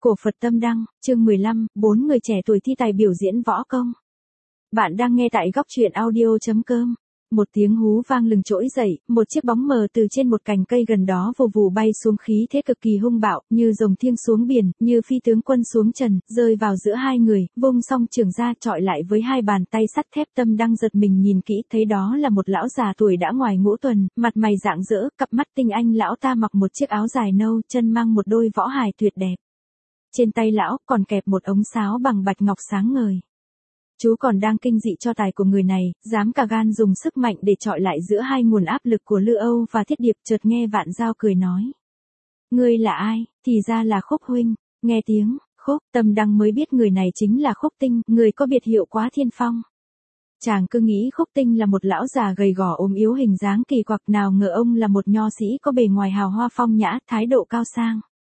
Cổ Phật Tâm Đăng, chương 15, 4 người trẻ tuổi thi tài biểu diễn võ công. Bạn đang nghe tại góc truyện audio.com. Một tiếng hú vang lừng trỗi dậy, một chiếc bóng mờ từ trên một cành cây gần đó vù vù bay xuống, khí thế cực kỳ hung bạo, như rồng thiêng xuống biển, như phi tướng quân xuống trần, rơi vào giữa hai người, vung song trường ra chọi lại với hai bàn tay sắt thép. Tâm Đăng giật mình nhìn kỹ, thấy đó là một lão già tuổi đã ngoài ngũ tuần, mặt mày rạng rỡ, cặp mắt tinh anh. Lão ta mặc một chiếc áo dài nâu, chân mang một đôi võ hài tuyệt đẹp. Trên tay lão còn kẹp một ống sáo bằng bạch ngọc sáng ngời. Chú còn đang kinh dị cho tài của người này, dám cả gan dùng sức mạnh để chọi lại giữa hai nguồn áp lực của Lư Âu và Thiết Điệp. Chợt nghe Vạn Dao cười nói: "Ngươi là ai?" Thì ra là Khúc huynh. Nghe tiếng Khúc, Tâm Đăng mới biết người này chính là Khúc Tinh, người có biệt hiệu Quá Thiên Phong. Chàng cứ nghĩ Khúc Tinh là một lão già gầy gò ốm yếu, hình dáng kỳ quặc, nào ngờ ông là một nho sĩ có bề ngoài hào hoa phong nhã, thái độ cao sang.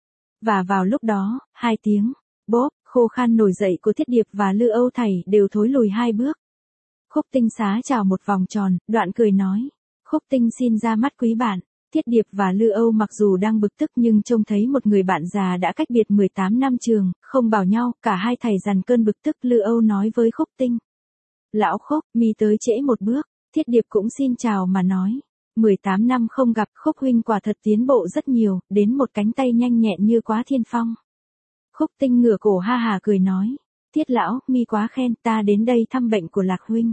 Và vào lúc đó, hai tiếng bốp khô khan nổi dậy của Thiết Điệp và Lư Âu thảy đều thối lùi hai bước. Khúc Tinh xá chào một vòng tròn, đoạn cười nói: "Khúc Tinh xin ra mắt quý bạn." Thiết Điệp và Lư Âu mặc dù đang bực tức nhưng trông thấy một người bạn già đã cách biệt 18 năm trường, không bảo nhau, cả hai thảy dằn cơn bực tức. Lư Âu nói với Khúc Tinh: "Lão Khúc, mi tới trễ một bước." Thiết Điệp cũng xin chào mà nói: 18 năm không gặp, Khúc huynh quả thật tiến bộ rất nhiều, đến một cánh tay nhanh nhẹn như Quá Thiên Phong. Khúc Tinh ngửa cổ ha hà cười nói: "Thiết lão, mi quá khen, ta đến đây thăm bệnh của Lạc huynh."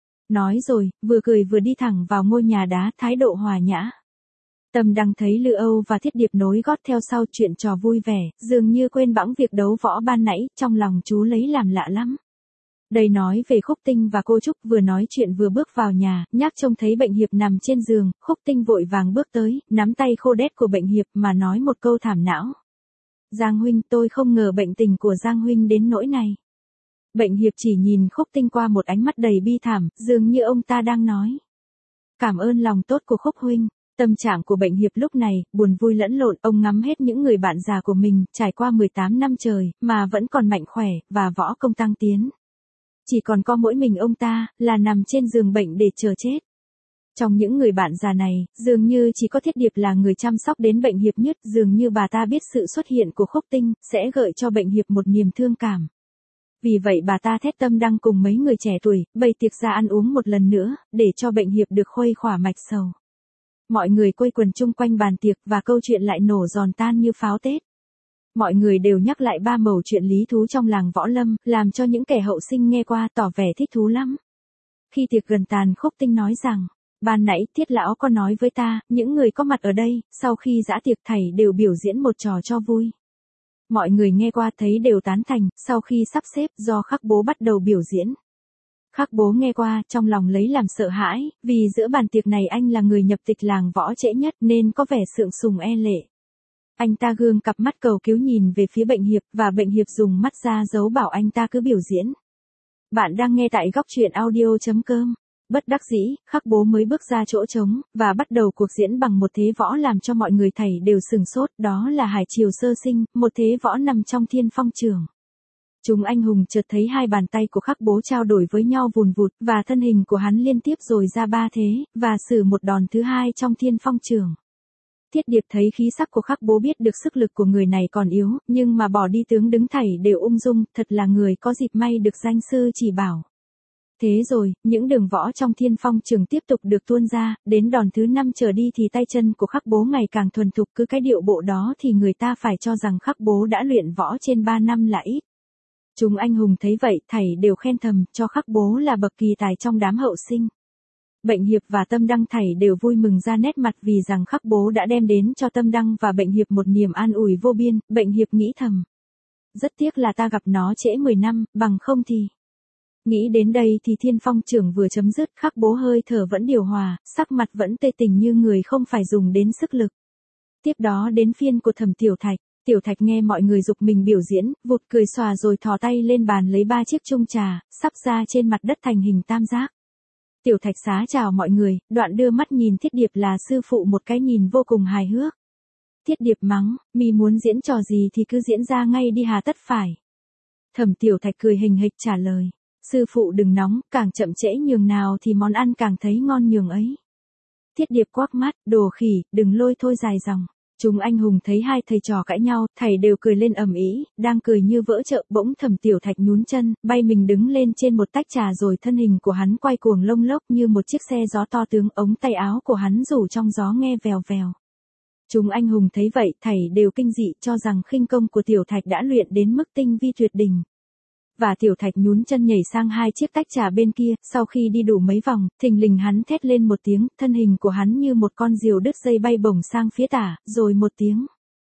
Nói rồi, vừa cười vừa đi thẳng vào ngôi nhà đá, thái độ hòa nhã. Tâm Đăng thấy Lư Âu và Thiết Điệp nối gót theo sau, chuyện trò vui vẻ, dường như quên bẵng việc đấu võ ban nãy, trong lòng chú lấy làm lạ lắm. Đây nói về Khúc Tinh và cô Trúc. Vừa nói chuyện vừa bước vào nhà, nhác trông thấy Bệnh Hiệp nằm trên giường, Khúc Tinh vội vàng bước tới, nắm tay khô đét của Bệnh Hiệp mà nói một câu thảm não: "Giang huynh, tôi không ngờ bệnh tình của Giang huynh đến nỗi này." Bệnh Hiệp chỉ nhìn Khúc Tinh qua một ánh mắt đầy bi thảm, dường như ông ta đang nói: "Cảm ơn lòng tốt của Khúc huynh." Tâm trạng của Bệnh Hiệp lúc này, buồn vui lẫn lộn, ông ngắm hết những người bạn già của mình, trải qua 18 năm trời, mà vẫn còn mạnh khỏe, và võ công tăng tiến. Chỉ còn có mỗi mình ông ta, là nằm trên giường bệnh để chờ chết. Trong những người bạn già này, dường như chỉ có Thiết Điệp là người chăm sóc đến Bệnh Hiệp nhất, dường như bà ta biết sự xuất hiện của Khúc Tinh, sẽ gợi cho Bệnh Hiệp một niềm thương cảm. Vì vậy bà ta thét Tâm Đăng cùng mấy người trẻ tuổi, bày tiệc ra ăn uống một lần nữa, để cho Bệnh Hiệp được khuây khỏa mạch sầu. Mọi người quây quần chung quanh bàn tiệc và câu chuyện lại nổ giòn tan như pháo Tết. Mọi người đều nhắc lại ba mẩu chuyện lý thú trong làng võ lâm, làm cho những kẻ hậu sinh nghe qua tỏ vẻ thích thú lắm. Khi tiệc gần tàn, Khúc Tinh nói rằng: "Ban nãy Thiết lão có nói với ta, những người có mặt ở đây, sau khi giã tiệc thảy đều biểu diễn một trò cho vui." Mọi người nghe qua thấy đều tán thành. Sau khi sắp xếp, do Khắc Bố bắt đầu biểu diễn. Khắc Bố nghe qua, trong lòng lấy làm sợ hãi, vì giữa bàn tiệc này anh là người nhập tịch làng võ trễ nhất, nên có vẻ sượng sùng e lệ. Anh ta gương cặp mắt cầu cứu nhìn về phía Bệnh Hiệp, và Bệnh Hiệp dùng mắt ra dấu bảo anh ta cứ biểu diễn. Bạn đang nghe tại góc truyện audio.com. Bất đắc dĩ, Khắc Bố mới bước ra chỗ trống, và bắt đầu cuộc diễn bằng một thế võ làm cho mọi người thảy đều sửng sốt, đó là Hải Triều Sơ Sinh, một thế võ nằm trong Thiên Phong Trường. Chúng anh hùng chợt thấy hai bàn tay của Khắc Bố trao đổi với nhau vùn vụt, và thân hình của hắn liên tiếp rồi ra ba thế, và xử một đòn thứ hai trong Thiên Phong Trường. Thiết Điệp thấy khí sắc của Khắc Bố, biết được sức lực của người này còn yếu, nhưng mà bỏ đi tướng đứng thảy đều ung dung, thật là người có dịp may được danh sư chỉ bảo. Thế rồi, những đường võ trong Thiên Phong Trường tiếp tục được tuôn ra, đến đòn thứ 5 trở đi thì tay chân của Khắc Bố ngày càng thuần thục, cứ cái điệu bộ đó thì người ta phải cho rằng Khắc Bố đã luyện võ trên 3 năm là ít. Chúng anh hùng thấy vậy, thảy đều khen thầm cho Khắc Bố là bậc kỳ tài trong đám hậu sinh. Bệnh Hiệp và Tâm Đăng thảy đều vui mừng ra nét mặt, vì rằng Khắc Bố đã đem đến cho Tâm Đăng và Bệnh Hiệp một niềm an ủi vô biên. Bệnh Hiệp nghĩ thầm: rất tiếc là ta gặp nó trễ 10 năm, bằng không thì... Nghĩ đến đây thì Thiên Phong Trường vừa chấm dứt, Khắc Bố hơi thở vẫn điều hòa, sắc mặt vẫn tê tỉnh như người không phải dùng đến sức lực. Tiếp đó đến phiên của Thẩm Tiểu Thạch. Tiểu Thạch nghe mọi người giục mình biểu diễn, vụt cười xòa rồi thò tay lên bàn lấy 3 chiếc chung trà, sắp ra trên mặt đất thành hình tam giác. Tiểu Thạch xá chào mọi người, đoạn đưa mắt nhìn Thiết Điệp là sư phụ một cái nhìn vô cùng hài hước. Thiết Điệp mắng: "Mi muốn diễn trò gì thì cứ diễn ra ngay đi, hà tất phải." Thẩm Tiểu Thạch cười hình hịch trả lời: "Sư phụ đừng nóng, càng chậm trễ nhường nào thì món ăn càng thấy ngon nhường ấy." Thiết Điệp quắc mắt: "Đồ khỉ, đừng lôi thôi dài dòng." Chúng anh hùng thấy hai thầy trò cãi nhau, thầy đều cười lên ầm ĩ, đang cười như vỡ chợ, bỗng Thẩm Tiểu Thạch nhún chân, bay mình đứng lên trên một tách trà rồi thân hình của hắn quay cuồng lông lốc như một chiếc xe gió to tướng, ống tay áo của hắn rủ trong gió nghe vèo vèo. Chúng anh hùng thấy vậy, thảy đều kinh dị, cho rằng khinh công của Tiểu Thạch đã luyện đến mức tinh vi tuyệt đỉnh. Và Tiểu Thạch nhún chân nhảy sang hai chiếc tách trà bên kia, sau khi đi đủ mấy vòng, thình lình hắn thét lên một tiếng, thân hình của hắn như một con diều đứt dây bay bổng sang phía tả, rồi một tiếng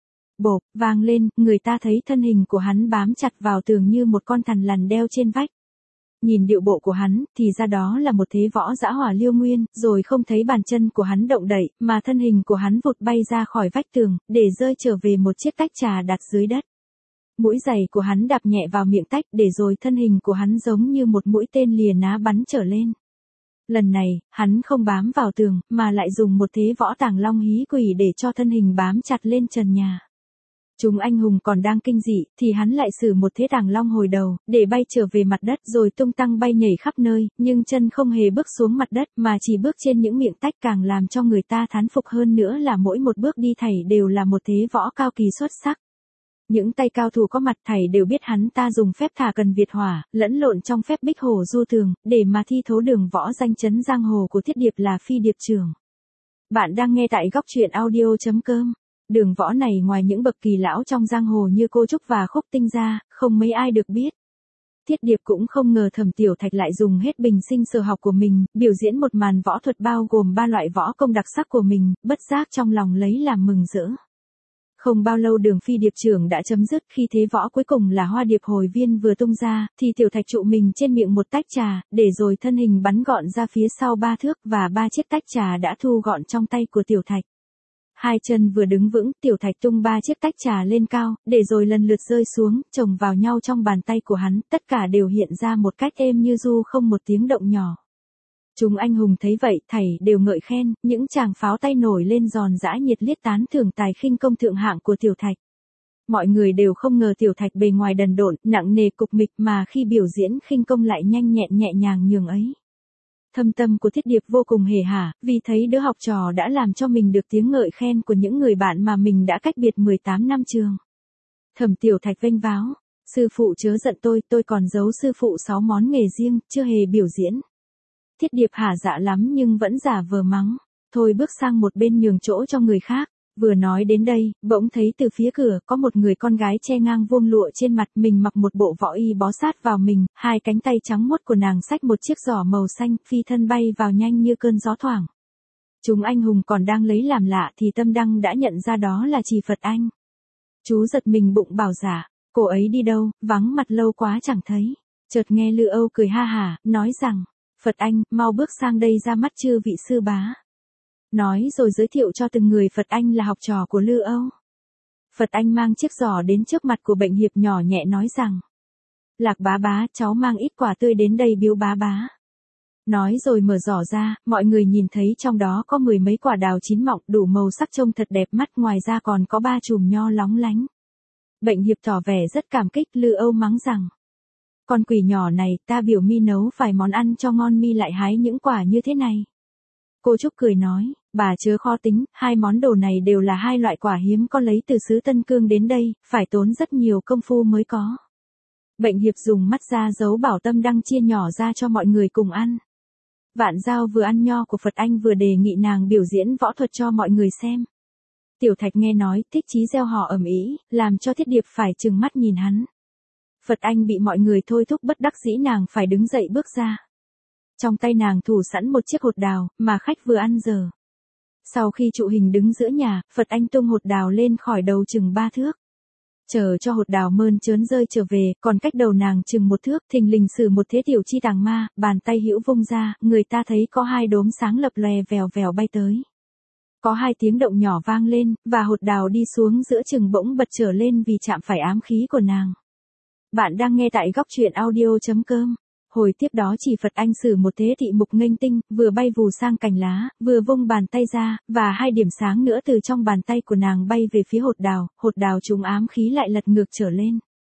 bộp vang lên, người ta thấy thân hình của hắn bám chặt vào tường như một con thằn lằn đeo trên vách. Nhìn điệu bộ của hắn, thì ra đó là một thế võ dã hỏa Liêu Nguyên, rồi không thấy bàn chân của hắn động đậy, mà thân hình của hắn vụt bay ra khỏi vách tường, để rơi trở về một chiếc tách trà đặt dưới đất. Mũi giày của hắn đạp nhẹ vào miệng tách, để rồi thân hình của hắn giống như một mũi tên lìa ná bắn trở lên. Lần này, hắn không bám vào tường, mà lại dùng một thế võ tàng long hí quỷ để cho thân hình bám chặt lên trần nhà. Chúng anh hùng còn đang kinh dị, thì hắn lại sử một thế tàng long hồi đầu, để bay trở về mặt đất rồi tung tăng bay nhảy khắp nơi, nhưng chân không hề bước xuống mặt đất mà chỉ bước trên những miệng tách, càng làm cho người ta thán phục hơn nữa là mỗi một bước đi thảy đều là một thế võ cao kỳ xuất sắc. Những tay cao thủ có mặt thảy đều biết hắn ta dùng phép thả cần Việt hỏa, lẫn lộn trong phép bích hổ du tường, để mà thi thố đường võ danh chấn giang hồ của Thiết Điệp là Phi Điệp Trưởng. Bạn đang nghe tại góc truyện audio.com. Đường võ này ngoài những bậc kỳ lão trong giang hồ như cô Trúc và Khúc Tinh ra, không mấy ai được biết. Thiết Điệp cũng không ngờ Thẩm Tiểu Thạch lại dùng hết bình sinh sở học của mình, biểu diễn một màn võ thuật bao gồm 3 loại võ công đặc sắc của mình, bất giác trong lòng lấy làm mừng rỡ. Không bao lâu đường Phi Điệp Trưởng đã chấm dứt, khi thế võ cuối cùng là Hoa Điệp Hồi Viên vừa tung ra, thì Tiểu Thạch trụ mình trên miệng một tách trà, để rồi thân hình bắn gọn ra phía sau 3 thước và 3 chiếc tách trà đã thu gọn trong tay của Tiểu Thạch. Hai chân vừa đứng vững, Tiểu Thạch tung 3 chiếc tách trà lên cao, để rồi lần lượt rơi xuống, chồng vào nhau trong bàn tay của hắn, tất cả đều hiện ra một cách êm như ru không một tiếng động nhỏ. Chúng anh hùng thấy vậy, thảy đều ngợi khen, những tràng pháo tay nổi lên giòn giã nhiệt liệt tán thưởng tài khinh công thượng hạng của Tiểu Thạch. Mọi người đều không ngờ Tiểu Thạch bề ngoài đần độn, nặng nề cục mịch mà khi biểu diễn khinh công lại nhanh nhẹn nhẹ nhàng nhường ấy. Thâm tâm của Thiết Điệp vô cùng hề hả, vì thấy đứa học trò đã làm cho mình được tiếng ngợi khen của những người bạn mà mình đã cách biệt 18 năm trường. Thẩm Tiểu Thạch vênh váo, sư phụ chớ giận tôi còn giấu sư phụ 6 món nghề riêng, chưa hề biểu diễn. Thiết Điệp hả dạ lắm nhưng vẫn giả vờ mắng, thôi bước sang một bên nhường chỗ cho người khác. Vừa nói đến đây, bỗng thấy từ phía cửa có một người con gái che ngang vuông lụa trên mặt, mình mặc một bộ võ y bó sát vào mình, hai cánh tay trắng muốt của nàng xách một chiếc giỏ màu xanh, phi thân bay vào nhanh như cơn gió thoảng. Chúng anh hùng còn đang lấy làm lạ thì Tâm Đăng đã nhận ra đó là Trì Phật Anh. Chú giật mình bụng bảo dạ, cô ấy đi đâu, vắng mặt lâu quá chẳng thấy. Chợt nghe Lư Âu cười ha hả, nói rằng, Phật Anh, mau bước sang đây ra mắt chư vị sư bá. Nói rồi giới thiệu cho từng người Phật Anh là học trò của Lư Âu. Phật Anh mang chiếc giỏ đến trước mặt của Bệnh Hiệp nhỏ nhẹ nói rằng, Lạc bá bá, cháu mang ít quả tươi đến đây biếu bá bá. Nói rồi mở giỏ ra, mọi người nhìn thấy trong đó có 10 mấy quả đào chín mọng đủ màu sắc trông thật đẹp mắt, ngoài ra còn có 3 chùm nho lóng lánh. Bệnh Hiệp tỏ vẻ rất cảm kích, Lư Âu mắng rằng, con quỷ nhỏ này, ta biểu mi nấu vài món ăn cho ngon mi lại hái những quả như thế này. Cô Trúc cười nói, bà chớ khó tính, 2 món đồ này đều là 2 loại quả hiếm có lấy từ xứ Tân Cương đến đây, phải tốn rất nhiều công phu mới có. Bệnh Hiệp dùng mắt ra dấu bảo Tâm Đăng chia nhỏ ra cho mọi người cùng ăn. Vạn Giao vừa ăn nho của Phật Anh vừa đề nghị nàng biểu diễn võ thuật cho mọi người xem. Tiểu Thạch nghe nói, thích chí gieo họ ầm ĩ, làm cho Thiết Điệp phải trừng mắt nhìn hắn. Phật Anh bị mọi người thôi thúc bất đắc dĩ, nàng phải đứng dậy bước ra. Trong tay nàng thủ sẵn một chiếc hột đào, mà khách vừa ăn giờ. Sau khi trụ hình đứng giữa nhà, Phật Anh tung hột đào lên khỏi đầu chừng 3 thước. Chờ cho hột đào mơn trớn rơi trở về, còn cách đầu nàng chừng 1 thước, thình lình sử một thế tiểu chi tàng ma, bàn tay hữu vung ra, người ta thấy có 2 đốm sáng lập lòe vèo vèo bay tới. Có 2 tiếng động nhỏ vang lên, và hột đào đi xuống giữa chừng bỗng bật trở lên vì chạm phải ám khí của nàng. Bạn đang nghe tại góc truyện audio.com. Hồi tiếp đó Chỉ Phật Anh sử một thế thị mục nghênh tinh, vừa bay vù sang cành lá, vừa vung bàn tay ra, và 2 điểm sáng nữa từ trong bàn tay của nàng bay về phía hột đào trúng ám khí lại lật ngược trở lên.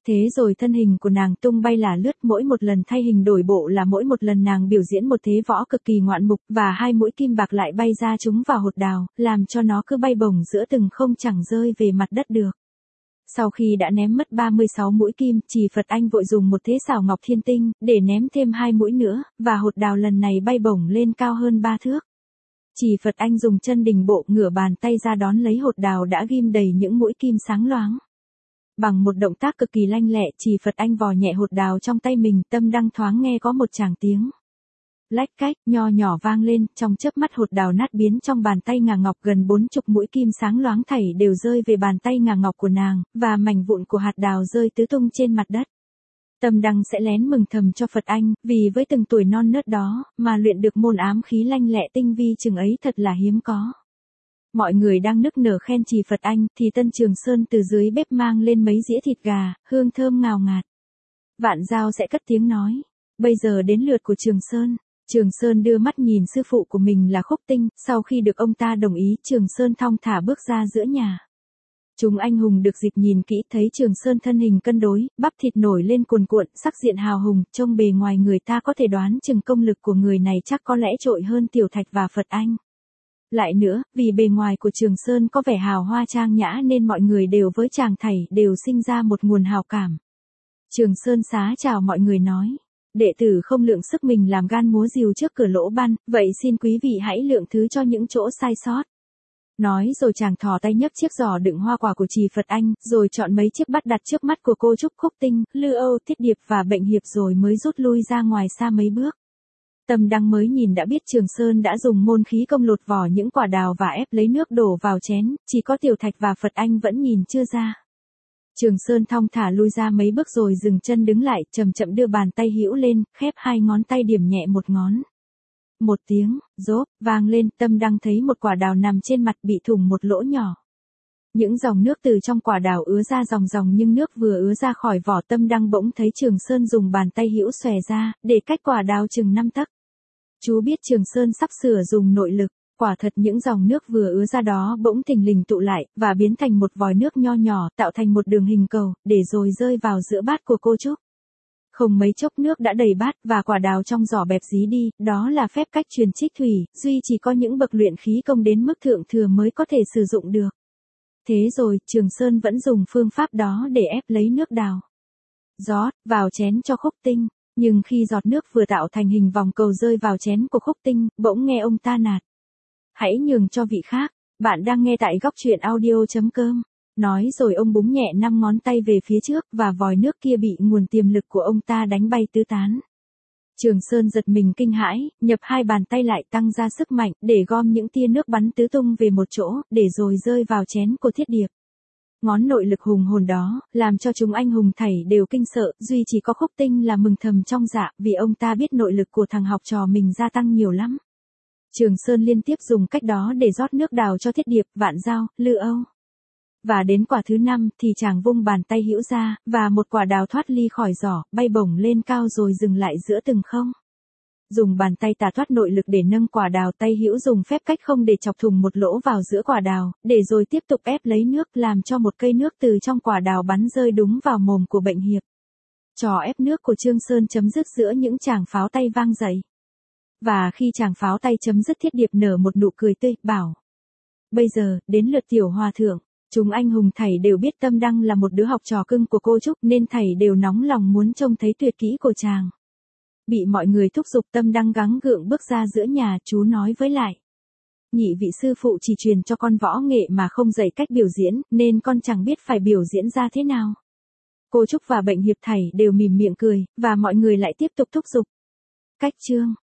Thế rồi thân hình của nàng tung bay là lướt, mỗi một lần thay hình đổi bộ là mỗi một lần nàng biểu diễn một thế võ cực kỳ ngoạn mục, và hai mũi kim bạc lại bay ra trúng vào hột đào, làm cho nó cứ bay bổng giữa từng không chẳng rơi về mặt đất được. Sau khi đã ném mất 36 mũi kim, Trì Phật Anh vội dùng một thế xảo ngọc thiên tinh, để ném thêm 2 mũi nữa, và hột đào lần này bay bổng lên cao hơn 3 thước. Trì Phật Anh dùng chân đình bộ ngửa bàn tay ra đón lấy hột đào đã ghim đầy những mũi kim sáng loáng. Bằng một động tác cực kỳ lanh lẹ, Trì Phật Anh vò nhẹ hột đào trong tay mình, Tâm Đăng thoáng nghe có một tràng tiếng lách cách nho nhỏ vang lên, trong chớp mắt hột đào nát biến trong bàn tay ngà ngọc, gần 40 mũi kim sáng loáng thảy đều rơi về bàn tay ngà ngọc của nàng, và mảnh vụn của hạt đào rơi tứ tung trên mặt đất. Tâm Đăng sẽ lén mừng thầm cho Phật Anh, vì với từng tuổi non nớt đó, mà luyện được môn ám khí lanh lẹ tinh vi chừng ấy thật là hiếm có. Mọi người đang nức nở khen Trì Phật Anh, thì Tân Trường Sơn từ dưới bếp mang lên mấy dĩa thịt gà, hương thơm ngào ngạt. Vạn Giao sẽ cất tiếng nói, bây giờ đến lượt của Trường Sơn. Trường Sơn đưa mắt nhìn sư phụ của mình là Khúc Tinh, sau khi được ông ta đồng ý, Trường Sơn thong thả bước ra giữa nhà. Chúng anh hùng được dịp nhìn kỹ thấy Trường Sơn thân hình cân đối, bắp thịt nổi lên cuồn cuộn, sắc diện hào hùng, trông bề ngoài người ta có thể đoán chừng công lực của người này chắc có lẽ trội hơn Tiểu Thạch và Phật Anh. Lại nữa, vì bề ngoài của Trường Sơn có vẻ hào hoa trang nhã nên mọi người đều với chàng thầy đều sinh ra một nguồn hào cảm. Trường Sơn xá chào mọi người nói, đệ tử không lượng sức mình làm gan múa rìu trước cửa lỗ ban, vậy xin quý vị hãy lượng thứ cho những chỗ sai sót. Nói rồi chàng thò tay nhấc chiếc giỏ đựng hoa quả của Trì Phật Anh, rồi chọn mấy chiếc bắt đặt trước mắt của cô Trúc, Khúc Tinh, Lư Âu, Thiết Điệp và Bệnh Hiệp rồi mới rút lui ra ngoài xa mấy bước. Tâm Đăng mới nhìn đã biết Trường Sơn đã dùng môn khí công lột vỏ những quả đào và ép lấy nước đổ vào chén, chỉ có Tiểu Thạch và Phật Anh vẫn nhìn chưa ra. Trường Sơn thong thả lui ra mấy bước rồi dừng chân đứng lại, chậm chậm đưa bàn tay hữu lên, khép hai ngón tay điểm nhẹ một ngón. Một tiếng, rốp, vang lên, Tâm Đăng thấy một quả đào nằm trên mặt bị thủng một lỗ nhỏ. Những dòng nước từ trong quả đào ứa ra ròng ròng, nhưng nước vừa ứa ra khỏi vỏ, Tâm Đăng bỗng thấy Trường Sơn dùng bàn tay hữu xòe ra, để cách quả đào chừng 5 tấc. Chú biết Trường Sơn sắp sửa dùng nội lực, quả thật những dòng nước vừa ứa ra đó bỗng thình lình tụ lại, và biến thành một vòi nước nho nhỏ, tạo thành một đường hình cầu, để rồi rơi vào giữa bát của cô Trúc. Không mấy chốc nước đã đầy bát, và quả đào trong giỏ bẹp dí đi, đó là phép cách truyền trích thủy, duy chỉ có những bậc luyện khí công đến mức thượng thừa mới có thể sử dụng được. Thế rồi, Trường Sơn vẫn dùng phương pháp đó để ép lấy nước đào. Rót vào chén cho Khúc Tinh. Nhưng khi giọt nước vừa tạo thành hình vòng cầu rơi vào chén của Khúc Tinh, bỗng nghe ông ta nạt, hãy nhường cho vị khác. Bạn đang nghe tại góc truyện audio.com. Nói rồi ông búng nhẹ 5 ngón tay về phía trước, và vòi nước kia bị nguồn tiềm lực của ông ta đánh bay tứ tán. Trường Sơn giật mình kinh hãi, nhập hai bàn tay lại tăng ra sức mạnh, để gom những tia nước bắn tứ tung về một chỗ, để rồi rơi vào chén của Thiết Điệp. Ngón nội lực hùng hồn đó, làm cho chúng anh hùng thảy đều kinh sợ, duy chỉ có Khúc Tinh là mừng thầm trong dạ, vì ông ta biết nội lực của thằng học trò mình gia tăng nhiều lắm. Trường Sơn liên tiếp dùng cách đó để rót nước đào cho Thiết Điệp, Vạn Giao, Lư Âu. Và đến quả thứ 5 thì chàng vung bàn tay hữu ra, và một quả đào thoát ly khỏi giỏ, bay bổng lên cao rồi dừng lại giữa từng không. Dùng bàn tay tà thoát nội lực để nâng quả đào, tay hữu dùng phép cách không để chọc thủng một lỗ vào giữa quả đào, để rồi tiếp tục ép lấy nước, làm cho một cây nước từ trong quả đào bắn rơi đúng vào mồm của Bệnh Hiệp. Trò ép nước của Trương Sơn chấm dứt giữa những tràng pháo tay vang dậy. Và khi chàng pháo tay chấm dứt, Thiết Điệp nở một nụ cười tươi, bảo, bây giờ, đến lượt Tiểu Hòa Thượng. Chúng anh hùng thảy đều biết Tâm Đăng là một đứa học trò cưng của cô Trúc, nên thảy đều nóng lòng muốn trông thấy tuyệt kỹ của chàng. Bị mọi người thúc giục, Tâm Đăng gắng gượng bước ra giữa nhà, chú nói với lại, nhị vị sư phụ chỉ truyền cho con võ nghệ mà không dạy cách biểu diễn, nên con chẳng biết phải biểu diễn ra thế nào. Cô Trúc và Bệnh Hiệp thảy đều mỉm miệng cười, và mọi người lại tiếp tục thúc giục. Cách chương